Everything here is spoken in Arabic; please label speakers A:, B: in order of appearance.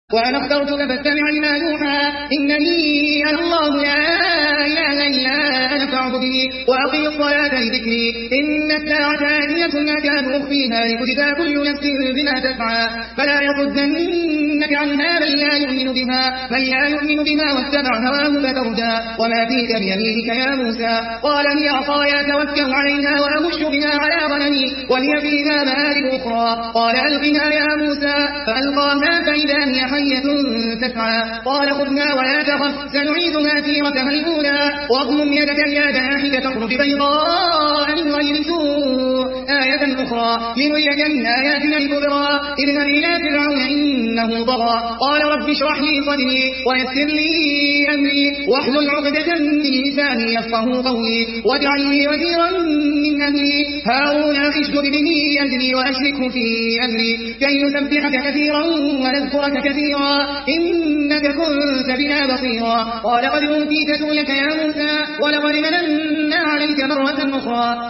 A: وأنا اخترتك فاستمع لما يوحى إنني أنا الله لا إله إلا أنا فاعبدني وأقم الصلاة لذكري إن الساعة آتية أكاد أخفيها لتجزى كل نفس بما تسعى فلا يصدنك عنها من لا يؤمن بها واتبع هواه فتردى وما فيك بيمينك يا موسى قال هي عصاي أتوكل عليها وأمش بها على غنمي ولي فيها مآرب أخرى قال ألقها يا موسى فألقاها فإذا هي حية تسعى قال خذها ولا تخف سنعيدها سيرتها الأولى واضمم يدك إلى جناحك تخرج بيضاء من غير سوء آية أخرى لنريك من آياتنا الكبرى اذهب إلى فرعون إنه طغى قال رب اشرح لي صدري ويسر لي أمري واحلل عقدة من لساني يفقهوا قولي واجعل لي وزيرا من أهلي هارون اشدد به أزري وأشركه في أمري كي نسبحك كثيرا ونذكرك كثيرا إنك كنت بنا بصيرا قال قد أوتيت سؤلك يا موسى ولقد مننا عليك مرة أخرى